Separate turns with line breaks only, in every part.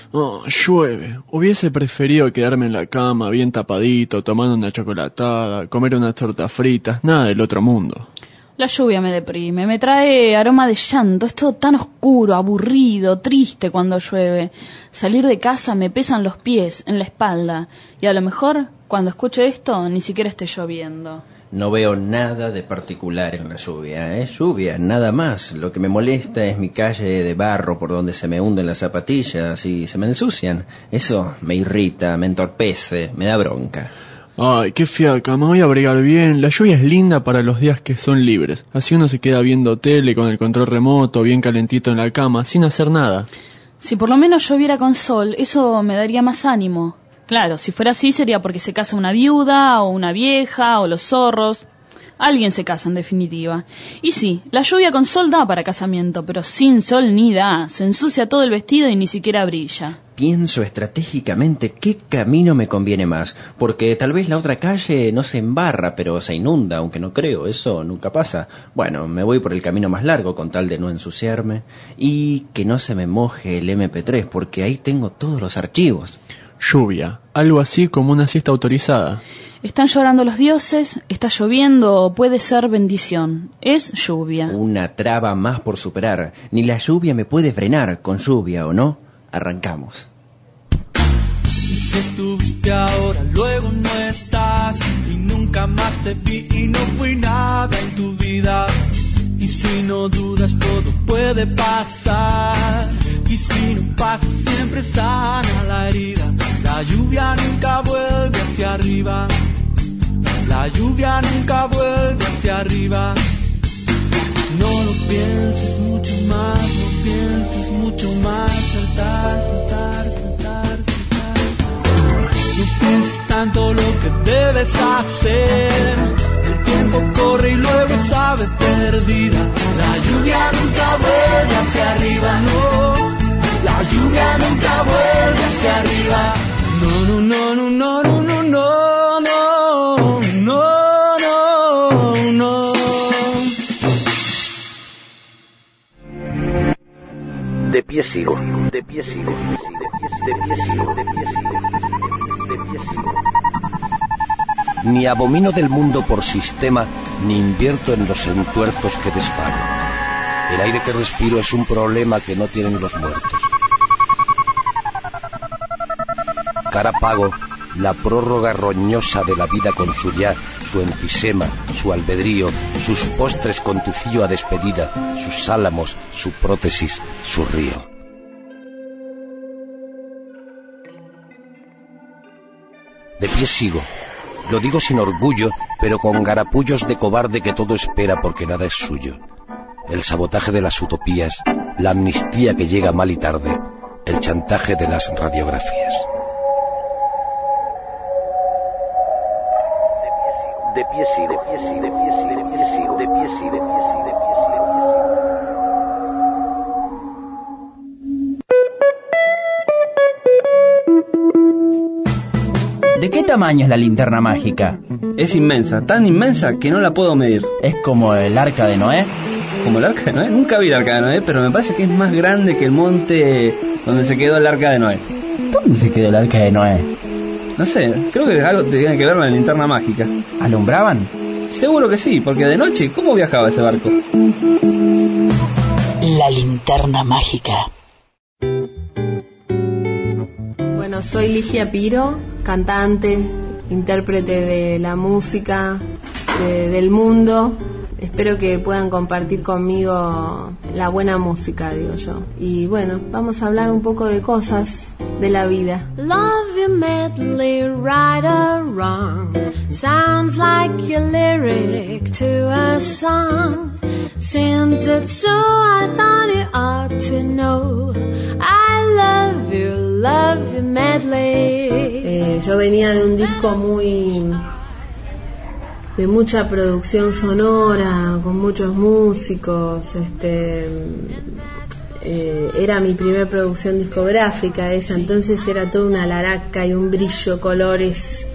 Oh, llueve. Hubiese preferido quedarme en la cama bien tapadito, tomando una chocolatada, comer unas tortas fritas, nada del otro mundo.
La lluvia me deprime, me trae aroma de llanto, es todo tan oscuro, aburrido, triste cuando llueve. Salir de casa me pesan los pies, en la espalda, y a lo mejor, cuando escucho esto, ni siquiera esté lloviendo.
No veo nada de particular en la lluvia, es lluvia, nada más. Lo que me molesta es mi calle de barro por donde se me hunden las zapatillas y se me ensucian. Eso me irrita, me entorpece, me da bronca.
Ay, qué fiaca, me voy a abrigar bien. La lluvia es linda para los días que son libres. Así uno se queda viendo tele con el control remoto, bien calentito en la cama, sin hacer nada.
Si por lo menos lloviera con sol, eso me daría más ánimo. Claro, si fuera así sería porque se casa una viuda, o una vieja, o los zorros. Alguien se casa, en definitiva. Y sí, la lluvia con sol da para casamiento, pero sin sol ni da. Se ensucia todo el vestido y ni siquiera brilla.
Pienso estratégicamente qué camino me conviene más, porque tal vez la otra calle no se embarra, pero se inunda, aunque no creo, eso nunca pasa. Bueno, me voy por el camino más largo con tal de no ensuciarme y que no se me moje el MP3, porque ahí tengo todos los archivos.
Lluvia, algo así como una siesta autorizada.
Están llorando los dioses, está lloviendo, puede ser bendición. Es lluvia.
Una traba más por superar. Ni la lluvia me puede frenar, con lluvia o no. Arrancamos.
Y si estuviste ahora, luego no estás, y nunca más te vi y no fui nada en tu vida. Y si no dudas, todo puede pasar. Y si no pasa, siempre sana la herida. La lluvia nunca vuelve hacia arriba. La lluvia nunca vuelve hacia arriba. No lo pienses mucho más, no pienses mucho más. Saltar, saltar, saltar, saltar. No pienses tanto lo que debes hacer. El tiempo corre y luego es ave perdida. La lluvia nunca vuelve hacia arriba, no. La lluvia nunca vuelve hacia arriba. No, no, no, no, no, no, no, no, no, no, no.
De pie sigo, de pie sigo, de pie sigo, de pie sigo, de pie sigo. Ni abomino del mundo por sistema, ni invierto en los entuertos que desfago. El aire que respiro es un problema que no tienen los muertos. Cara pago la prórroga roñosa de la vida con su ya, su enfisema, su albedrío, sus postres con tufillo a despedida, sus álamos, su prótesis, su río. De pie sigo. Lo digo sin orgullo, pero con garapullos de cobarde que todo espera porque nada es suyo. El sabotaje de las utopías, la amnistía que llega mal y tarde, el chantaje de las radiografías. De pie sigo, de pie sigo, de pie sigo, de pie sigo, de pie sigo, de pie sigo, de pie sigo.
¿De qué tamaño es la linterna mágica?
Es inmensa, tan inmensa que no la puedo medir.
¿Es como el arca de Noé?
¿Como el arca de Noé? Nunca vi el arca de Noé, pero me parece que es más grande que el monte donde se quedó el arca de Noé.
¿Dónde se quedó el arca de Noé?
No sé, creo que algo tiene que ver con la linterna mágica.
¿Alumbraban?
Seguro que sí, porque de noche, ¿cómo viajaba ese barco?
La linterna mágica.
Bueno, soy Ligia Piro, cantante, intérprete de la música, del mundo. Espero que puedan compartir conmigo la buena música, digo yo. Y bueno, vamos a hablar un poco de cosas de la vida.
Love you madly, right or wrong, sounds like your lyric to a song. Since it's so, I thought you ought to know, I love you madly.
Yo venía de un disco de mucha producción sonora, con muchos músicos, era mi primer producción discográfica esa, entonces era toda una laraca y un brillo, colores,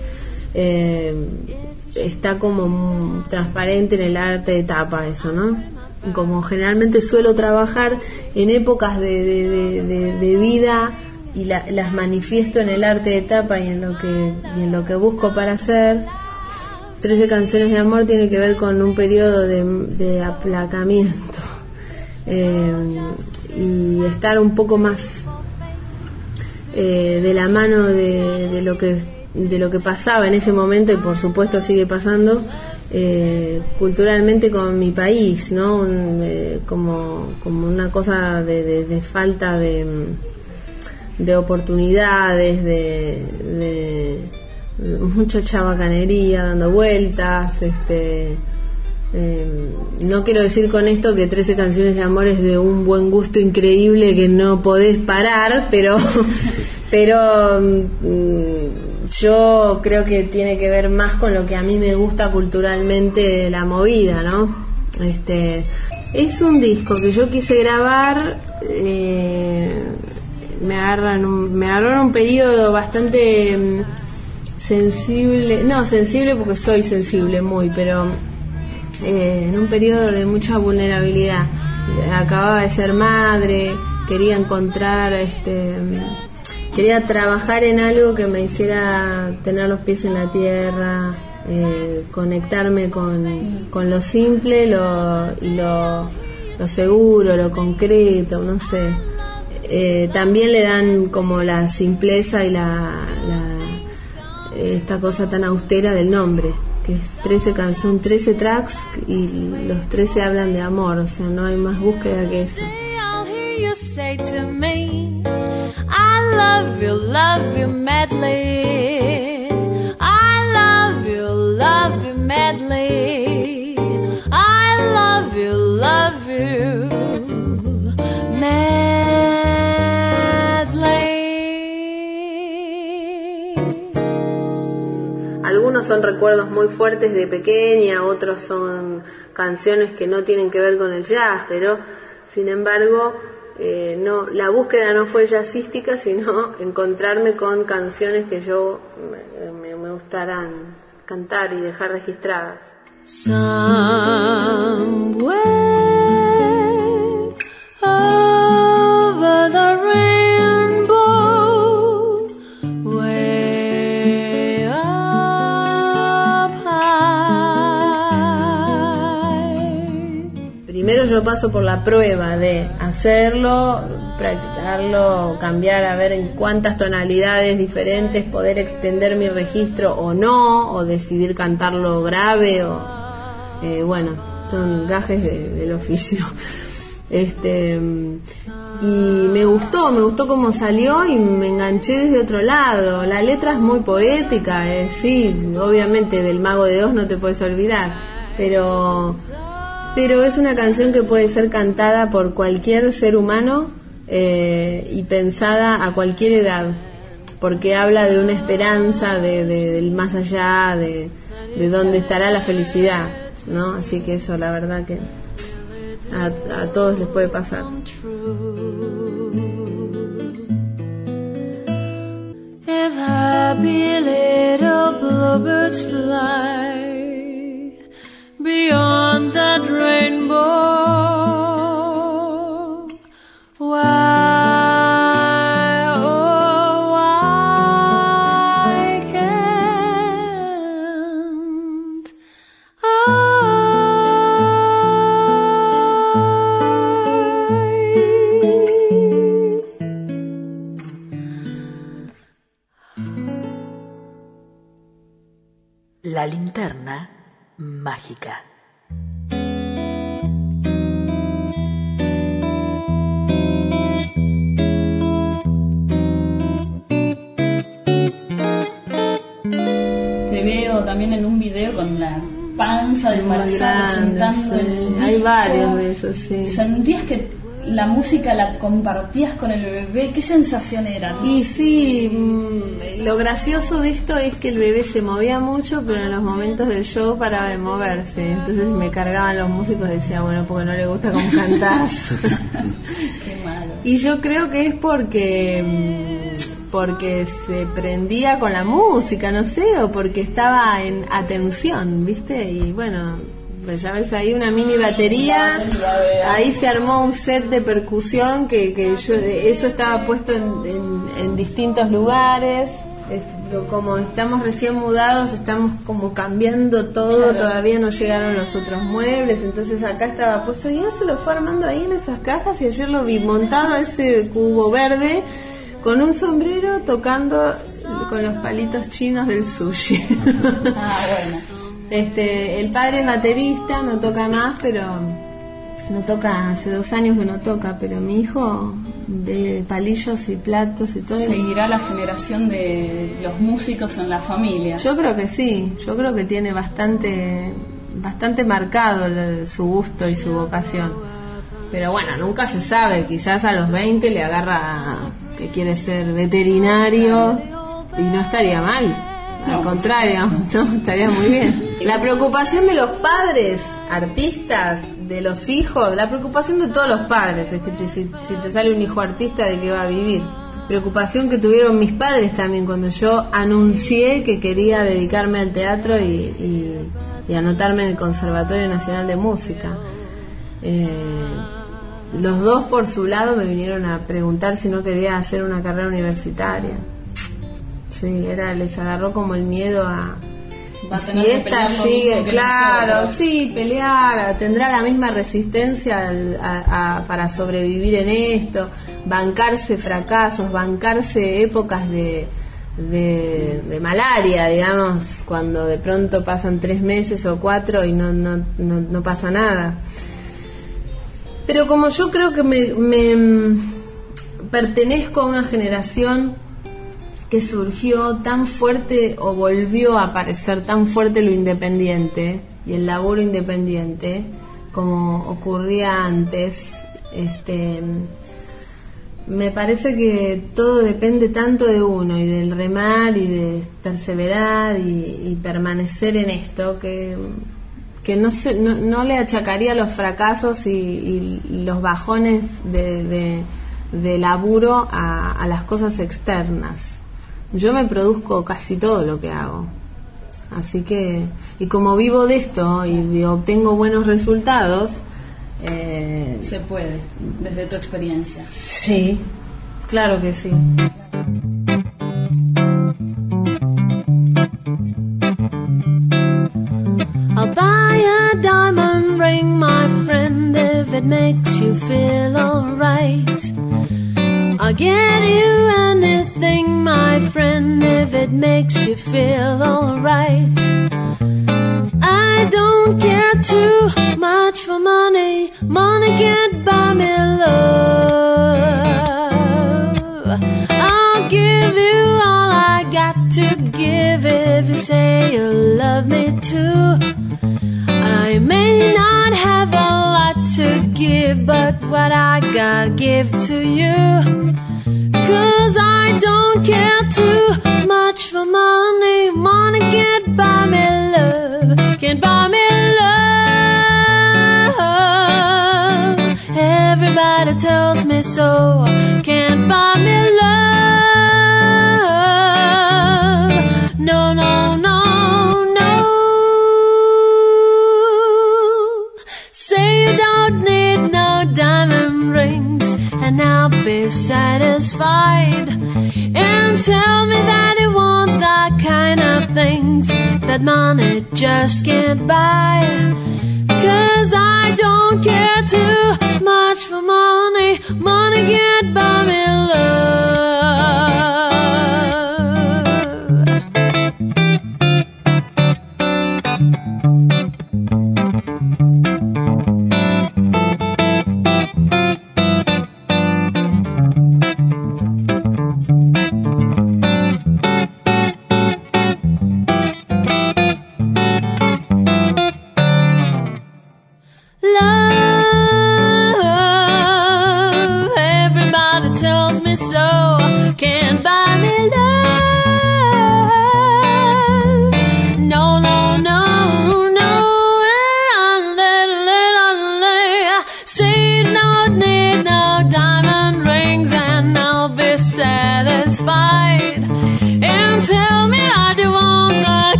está como transparente en el arte de tapa eso, ¿no? Y como generalmente suelo trabajar en épocas de vida las manifiesto en el arte de tapa y en lo que busco para hacer. 13 canciones de amor tiene que ver con un periodo de aplacamiento y estar un poco más de la mano de lo que pasaba en ese momento, y por supuesto sigue pasando culturalmente con mi país, ¿no? Como una cosa de falta de oportunidades, de mucha chabacanería dando vueltas. No quiero decir con esto que 13 canciones de amor es de un buen gusto increíble que no podés parar, pero yo creo que tiene que ver más con lo que a mí me gusta culturalmente la movida, ¿no? Es un disco que yo quise grabar, me agarró en un periodo bastante sensible porque soy sensible muy, pero en un periodo de mucha vulnerabilidad. Acababa de ser madre, quería encontrar, quería trabajar en algo que me hiciera tener los pies en la tierra, conectarme con lo simple, lo seguro, lo concreto, no sé. También le dan como la simpleza y esta cosa tan austera del nombre, que es son 13 tracks y los 13 hablan de amor, o sea, no hay más búsqueda que eso. I love you madly, I love you madly, I love you madly. Algunos son recuerdos muy fuertes de pequeña, otros son canciones que no tienen que ver con el jazz, pero sin embargo la búsqueda no fue jazzística, sino encontrarme con canciones que yo me gustarán cantar y dejar registradas. Somewhere over the rainbow, way up high. Primero yo paso por la prueba de hacerlo, practicarlo, cambiar, a ver en cuántas tonalidades diferentes poder extender mi registro o no, o decidir cantarlo grave, o bueno, son gajes del oficio. Y me gustó cómo salió y me enganché desde otro lado. La letra es muy poética, sí, obviamente del Mago de Oz no te puedes olvidar, pero es una canción que puede ser cantada por cualquier ser humano y pensada a cualquier edad, porque habla de una esperanza del más allá, de dónde estará la felicidad, ¿no? Así que eso, la verdad que a todos les puede pasar. If happy little bluebirds fly beyond that rainbow, why, oh, why can't I?
La linterna mágica.
Te veo también en un video con la panza de embarazada presentando el disco.
Hay varios de esos, sí.
¿Sentías que la música la compartías con el bebé? ¿Qué sensación era, no?
Y sí, lo gracioso de esto es que el bebé se movía mucho, pero en los momentos del show paraba de moverse. Entonces me cargaban los músicos y decía, bueno, porque no le gusta cómo cantás.
Qué malo.
Y yo creo que es porque se prendía con la música, no sé, o porque estaba en atención, ¿viste? Y bueno, Pues ya ves ahí una mini batería, ahí se armó un set de percusión que yo, eso estaba puesto en distintos lugares. Pero como estamos recién mudados, estamos como cambiando todo, todavía no llegaron los otros muebles, entonces acá estaba puesto y él se lo fue armando ahí en esas cajas y ayer lo vi montado ese cubo verde con un sombrero tocando con los palitos chinos del sushi.
Bueno.
El padre es baterista, no toca más, pero no toca, hace 2 años que no toca, pero mi hijo de palillos y platos y todo.
¿Seguirá la generación de los músicos en la familia?
Yo creo que sí, yo creo que tiene bastante marcado su gusto y su vocación. Pero bueno, nunca se sabe, quizás a los 20 le agarra que quiere ser veterinario y no estaría mal. Al contrario, no, estaría muy bien. La preocupación de los padres, artistas, de los hijos, la preocupación de todos los padres es que si te sale un hijo artista, ¿de qué va a vivir? Preocupación que tuvieron mis padres también cuando yo anuncié que quería dedicarme al teatro y anotarme en el Conservatorio Nacional de Música. Los dos por su lado me vinieron a preguntar si no quería hacer una carrera universitaria. Sí, les agarró como el miedo a si esta sigue, claro, sí, pelear, tendrá la misma resistencia para sobrevivir en esto, bancarse fracasos, bancarse épocas de malaria, digamos, cuando de pronto pasan 3 meses o 4 y no pasa nada. Pero como yo creo que me pertenezco a una generación que surgió tan fuerte o volvió a aparecer tan fuerte lo independiente y el laburo independiente como ocurría antes, me parece que todo depende tanto de uno y del remar y de perseverar y permanecer en esto que no le achacaría los fracasos y los bajones de laburo a las cosas externas. Yo me produzco casi todo lo que hago, así que, y como vivo de esto y obtengo buenos resultados,
se puede, desde tu experiencia.
Sí, claro que sí.
I'll buy a diamond ring, my friend, if it makes you feel alright. I'll get you anything, my friend, if it makes you feel alright. I don't care too much for money, money can't buy me love. I'll give you all I got to give if you say you love me too. I may not have a lot to give, but what I gotta give to you. 'Cause I don't care too much for money, money can't buy me love, can't buy me love. Everybody tells me so, can't buy me love. No, no, no, no. Say you don't need no diamond rings, and I'll be satisfied. And tell me that you want the kind of things that money just can't buy. 'Cause I don't care too much for money, money can't buy me love.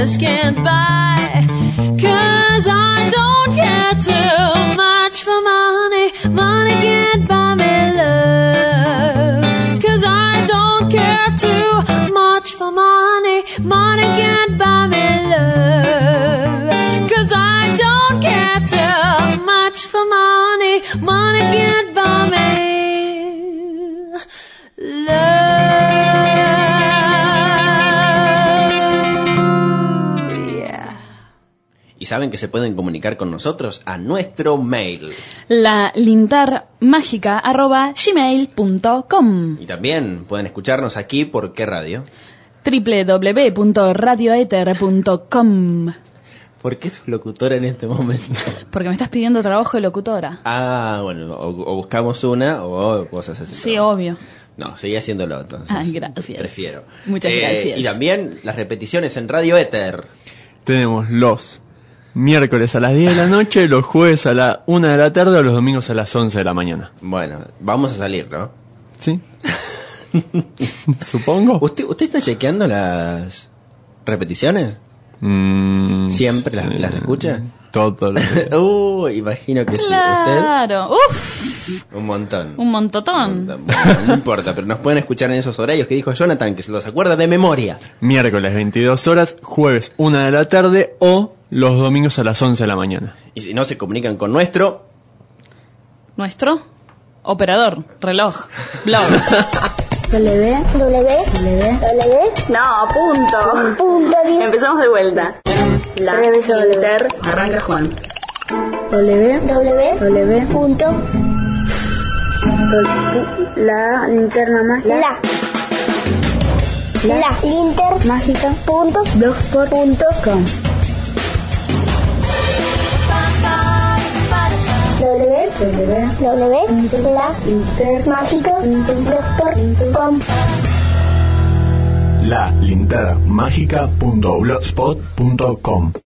just can't buy. 'Cause I don't care too much for money. Money can't buy me love. 'Cause I don't care too much for money. Money can't buy me love. 'Cause I don't care too much for money. Money can't buy me love.
Y saben que se pueden comunicar con nosotros a nuestro mail.
lalintermagica@gmail.com.
Y también pueden escucharnos aquí por ¿qué radio?
www.radioether.com.
¿Por qué sos locutora en este momento?
Porque me estás pidiendo trabajo de locutora.
Ah, bueno, o buscamos una o vos haces el
Sí,
trabajo.
obvio.
No, seguí haciéndolo entonces.
Ah, gracias.
Prefiero.
Muchas gracias.
Y también las repeticiones en Radio Éter.
Tenemos los miércoles a las 10 de la noche, los jueves a la 1 de la tarde o los domingos a las 11 de la mañana.
Bueno, vamos a salir, ¿no?
¿Sí? Supongo.
¿Usted está chequeando las repeticiones? ¿Siempre las escucha?
Todo lo
imagino que
Claro,
sí.
uff,
Un montón.
un montotón.
Bueno, no importa, pero nos pueden escuchar en esos horarios que dijo Jonathan, que se los acuerda de memoria.
Miércoles 22 horas, jueves 1 de la tarde o los domingos a las 11 de la mañana.
Y si no, se comunican con nuestro
Operador, reloj, blog.
No, punto. Empezamos de vuelta. La Inter. Arranca Juan.
La linterna mágica. La lintermágica.blogspot.com. www.lalintermágica.blogspot.com.
lalintermágica.blogspot.com.